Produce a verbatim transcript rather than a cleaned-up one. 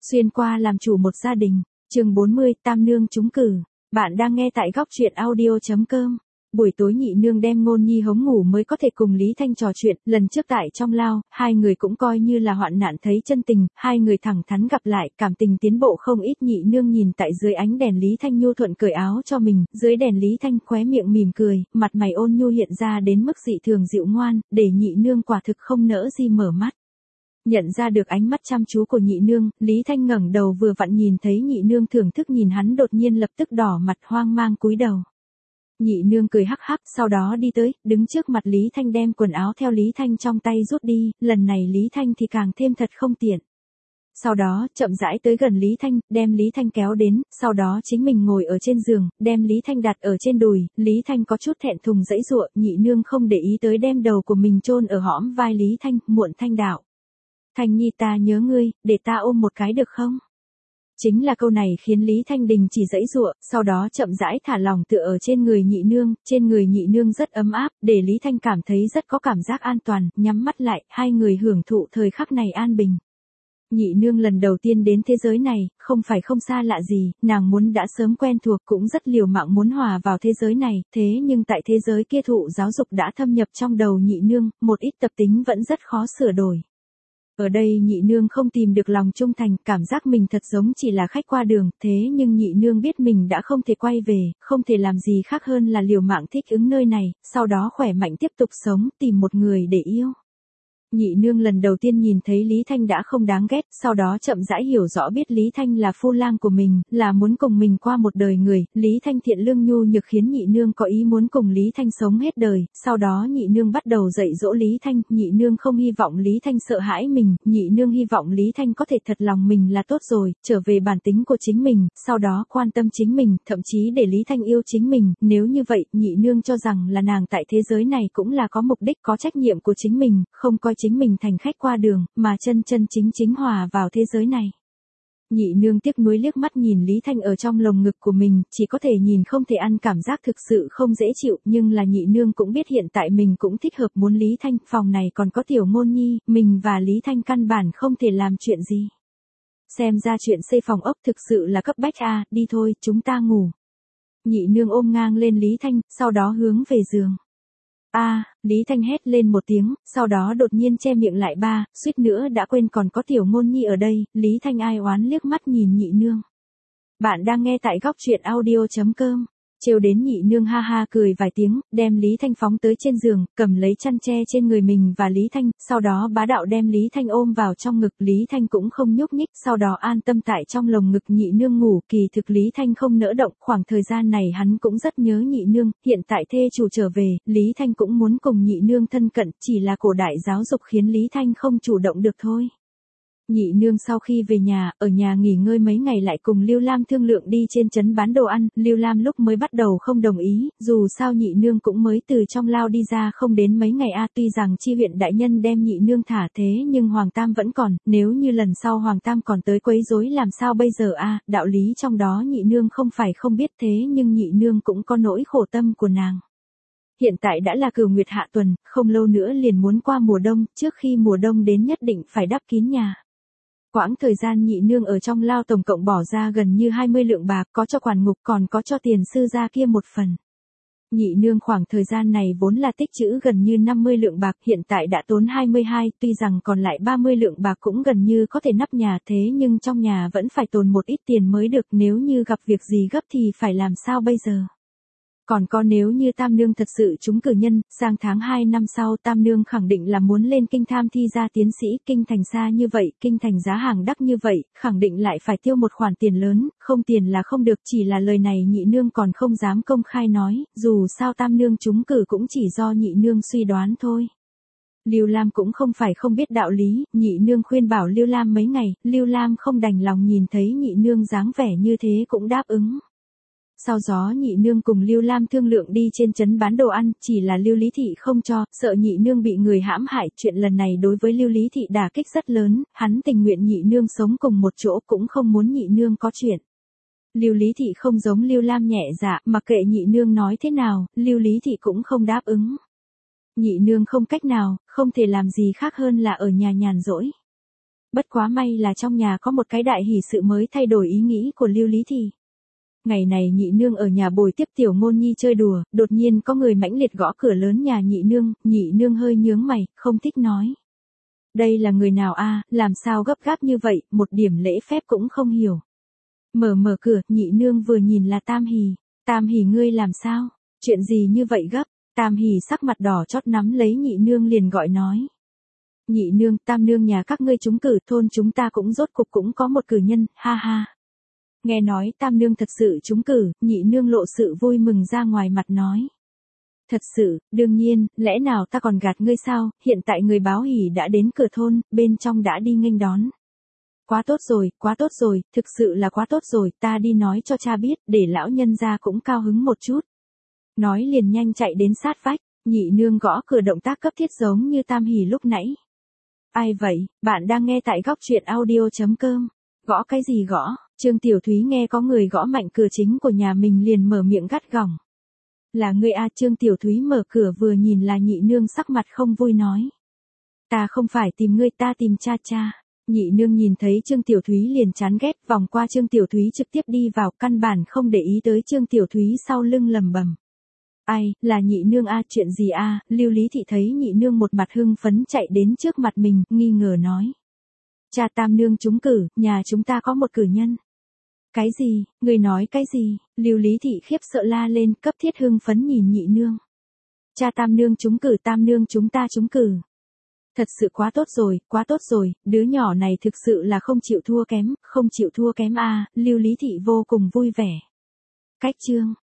Xuyên qua làm chủ một gia đình, chương bốn mươi, Tam Nương trúng cử. Bạn đang nghe tại góc truyện audio chấm com. Buổi tối Nhị Nương đem Ngôn Nhi hống ngủ mới có thể cùng Lý Thanh trò chuyện, lần trước tại trong lao, hai người cũng coi như là hoạn nạn thấy chân tình, hai người thẳng thắn gặp lại, cảm tình tiến bộ không ít. Nhị Nương nhìn tại dưới ánh đèn Lý Thanh nhu thuận cởi áo cho mình, dưới đèn Lý Thanh khóe miệng mỉm cười, mặt mày ôn nhu hiện ra đến mức dị thường dịu ngoan, để Nhị Nương quả thực không nỡ gì mở mắt. Nhận ra được ánh mắt chăm chú của Nhị Nương, Lý Thanh ngẩng đầu vừa vặn nhìn thấy Nhị Nương thưởng thức nhìn hắn, đột nhiên lập tức đỏ mặt hoang mang cúi đầu. Nhị Nương cười hắc hắc, sau đó đi tới, đứng trước mặt Lý Thanh đem quần áo theo Lý Thanh trong tay rút đi, lần này Lý Thanh thì càng thêm thật không tiện. Sau đó, chậm rãi tới gần Lý Thanh, đem Lý Thanh kéo đến, sau đó chính mình ngồi ở trên giường, đem Lý Thanh đặt ở trên đùi, Lý Thanh có chút thẹn thùng giãy giụa, Nhị Nương không để ý tới đem đầu của mình chôn ở hõm vai Lý Thanh, muộn Thanh đạo. Thanh Nhi ta nhớ ngươi, để ta ôm một cái được không? Chính là câu này khiến Lý Thanh đình chỉ giãy giụa, sau đó chậm rãi thả lòng tựa ở trên người Nhị Nương, trên người Nhị Nương rất ấm áp, để Lý Thanh cảm thấy rất có cảm giác an toàn, nhắm mắt lại, hai người hưởng thụ thời khắc này an bình. Nhị Nương lần đầu tiên đến thế giới này, không phải không xa lạ gì, nàng muốn đã sớm quen thuộc cũng rất liều mạng muốn hòa vào thế giới này, thế nhưng tại thế giới kia thụ giáo dục đã thâm nhập trong đầu Nhị Nương, một ít tập tính vẫn rất khó sửa đổi. Ở đây Nhị Nương không tìm được lòng trung thành, cảm giác mình thật giống chỉ là khách qua đường, thế nhưng Nhị Nương biết mình đã không thể quay về, không thể làm gì khác hơn là liều mạng thích ứng nơi này, sau đó khỏe mạnh tiếp tục sống, tìm một người để yêu. Nhị Nương lần đầu tiên nhìn thấy Lý Thanh đã không đáng ghét, sau đó chậm rãi hiểu rõ biết Lý Thanh là phu lang của mình, là muốn cùng mình qua một đời người, Lý Thanh thiện lương nhu nhược khiến Nhị Nương có ý muốn cùng Lý Thanh sống hết đời, sau đó Nhị Nương bắt đầu dạy dỗ Lý Thanh, Nhị Nương không hy vọng Lý Thanh sợ hãi mình, Nhị Nương hy vọng Lý Thanh có thể thật lòng mình là tốt rồi, trở về bản tính của chính mình, sau đó quan tâm chính mình, thậm chí để Lý Thanh yêu chính mình, nếu như vậy, Nhị Nương cho rằng là nàng tại thế giới này cũng là có mục đích, có trách nhiệm của chính mình, không coi chính mình thành khách qua đường, mà chân chân chính chính hòa vào thế giới này. Nhị Nương tiếc nuối liếc mắt nhìn Lý Thanh ở trong lồng ngực của mình, chỉ có thể nhìn không thể ăn, cảm giác thực sự không dễ chịu, nhưng là Nhị Nương cũng biết hiện tại mình cũng thích hợp muốn Lý Thanh, phòng này còn có tiểu Ngôn Nhi, mình và Lý Thanh căn bản không thể làm chuyện gì. Xem ra chuyện xây phòng ốc thực sự là cấp bách à, đi thôi, chúng ta ngủ. Nhị Nương ôm ngang lên Lý Thanh, sau đó hướng về giường. A, à, Lý Thanh hét lên một tiếng, sau đó đột nhiên che miệng lại, ba, suýt nữa đã quên còn có tiểu Ngôn Nhi ở đây, Lý Thanh ai oán liếc mắt nhìn Nhị Nương. Bạn đang nghe tại góc truyện audio chấm com. Trêu đến Nhị Nương ha ha cười vài tiếng, đem Lý Thanh phóng tới trên giường, cầm lấy chăn che trên người mình và Lý Thanh, sau đó bá đạo đem Lý Thanh ôm vào trong ngực, Lý Thanh cũng không nhúc nhích, sau đó an tâm tại trong lồng ngực Nhị Nương ngủ, kỳ thực Lý Thanh không nỡ động, khoảng thời gian này hắn cũng rất nhớ Nhị Nương, hiện tại thê chủ trở về, Lý Thanh cũng muốn cùng Nhị Nương thân cận, chỉ là cổ đại giáo dục khiến Lý Thanh không chủ động được thôi. Nhị Nương sau khi về nhà, ở nhà nghỉ ngơi mấy ngày lại cùng Lưu Lam thương lượng đi trên trấn bán đồ ăn, Lưu Lam lúc mới bắt đầu không đồng ý, dù sao Nhị Nương cũng mới từ trong lao đi ra không đến mấy ngày a à, tuy rằng chi huyện đại nhân đem Nhị Nương thả thế nhưng Hoàng Tam vẫn còn, nếu như lần sau Hoàng Tam còn tới quấy rối làm sao bây giờ a à, đạo lý trong đó Nhị Nương không phải không biết thế nhưng Nhị Nương cũng có nỗi khổ tâm của nàng. Hiện tại đã là Cửu Nguyệt hạ tuần, không lâu nữa liền muốn qua mùa đông, trước khi mùa đông đến nhất định phải đắp kín nhà. Quãng thời gian Nhị Nương ở trong lao tổng cộng bỏ ra gần như hai mươi lượng bạc, có cho quản ngục còn có cho tiền sư gia kia một phần. Nhị Nương khoảng thời gian này vốn là tích trữ gần như năm mươi lượng bạc, hiện tại đã tốn hai mươi hai, tuy rằng còn lại ba mươi lượng bạc cũng gần như có thể nắp nhà, thế nhưng trong nhà vẫn phải tồn một ít tiền mới được, nếu như gặp việc gì gấp thì phải làm sao bây giờ. Còn có nếu như Tam Nương thật sự trúng cử nhân, sang tháng hai năm sau Tam Nương khẳng định là muốn lên kinh tham thi ra tiến sĩ, kinh thành xa như vậy, kinh thành giá hàng đắt như vậy, khẳng định lại phải tiêu một khoản tiền lớn, không tiền là không được, chỉ là lời này Nhị Nương còn không dám công khai nói, dù sao Tam Nương trúng cử cũng chỉ do Nhị Nương suy đoán thôi. Lưu Lam cũng không phải không biết đạo lý, Nhị Nương khuyên bảo Lưu Lam mấy ngày, Lưu Lam không đành lòng nhìn thấy Nhị Nương dáng vẻ như thế cũng đáp ứng. Sau đó Nhị Nương cùng Lưu Lam thương lượng đi trên trấn bán đồ ăn, chỉ là Lưu Lý Thị không cho, sợ Nhị Nương bị người hãm hại, chuyện lần này đối với Lưu Lý Thị đả kích rất lớn, hắn tình nguyện Nhị Nương sống cùng một chỗ cũng không muốn Nhị Nương có chuyện. Lưu Lý Thị không giống Lưu Lam nhẹ dạ, mặc kệ Nhị Nương nói thế nào, Lưu Lý Thị cũng không đáp ứng. Nhị Nương không cách nào, không thể làm gì khác hơn là ở nhà nhàn rỗi. Bất quá may là trong nhà có một cái đại hỷ sự mới thay đổi ý nghĩ của Lưu Lý Thị. Ngày này nhị nương ở nhà bồi tiếp tiểu ngôn nhi chơi đùa, đột nhiên có người mãnh liệt gõ cửa lớn nhà nhị nương, nhị nương hơi nhướng mày, không thích nói. Đây là người nào a, làm sao gấp gáp như vậy, một điểm lễ phép cũng không hiểu. Mở mở cửa, nhị nương vừa nhìn là Tam Hỷ. Tam Hỷ ngươi làm sao? Chuyện gì như vậy gấp? Tam Hỷ sắc mặt đỏ chót nắm lấy nhị nương liền gọi nói. Nhị nương, tam nương nhà các ngươi trúng cử, thôn chúng ta cũng rốt cục cũng có một cử nhân, ha ha. Nghe nói tam nương thật sự trúng cử, nhị nương lộ sự vui mừng ra ngoài mặt nói. Thật sự, đương nhiên, lẽ nào ta còn gạt ngươi sao, hiện tại người báo hỷ đã đến cửa thôn, bên trong đã đi nghênh đón. Quá tốt rồi, quá tốt rồi, thực sự là quá tốt rồi, ta đi nói cho cha biết, để lão nhân gia cũng cao hứng một chút. Nói liền nhanh chạy đến sát vách, nhị nương gõ cửa động tác cấp thiết giống như Tam Hỷ lúc nãy. Ai vậy, bạn đang nghe tại góc truyện audio.com. Gõ cái gì gõ, Trương Tiểu Thúy nghe có người gõ mạnh cửa chính của nhà mình liền mở miệng gắt gỏng. Là ngươi a, Trương Tiểu Thúy mở cửa vừa nhìn là nhị nương sắc mặt không vui nói. Ta không phải tìm ngươi, ta tìm cha cha. Nhị nương nhìn thấy Trương Tiểu Thúy liền chán ghét, vòng qua Trương Tiểu Thúy trực tiếp đi vào, căn bản không để ý tới Trương Tiểu Thúy sau lưng lầm bầm. Ai, là nhị nương a, chuyện gì a? Lưu Lý Thị thấy nhị nương một mặt hưng phấn chạy đến trước mặt mình, nghi ngờ nói. Cha tam nương trúng cử, nhà chúng ta có một cử nhân. Cái gì, người nói cái gì? Lưu Lý Thị khiếp sợ la lên, cấp thiết hưng phấn nhìn nhị nương. Cha tam nương trúng cử, tam nương chúng ta trúng cử. Thật sự quá tốt rồi, quá tốt rồi, đứa nhỏ này thực sự là không chịu thua kém, không chịu thua kém a. Lưu Lý Thị vô cùng vui vẻ. Cách chương,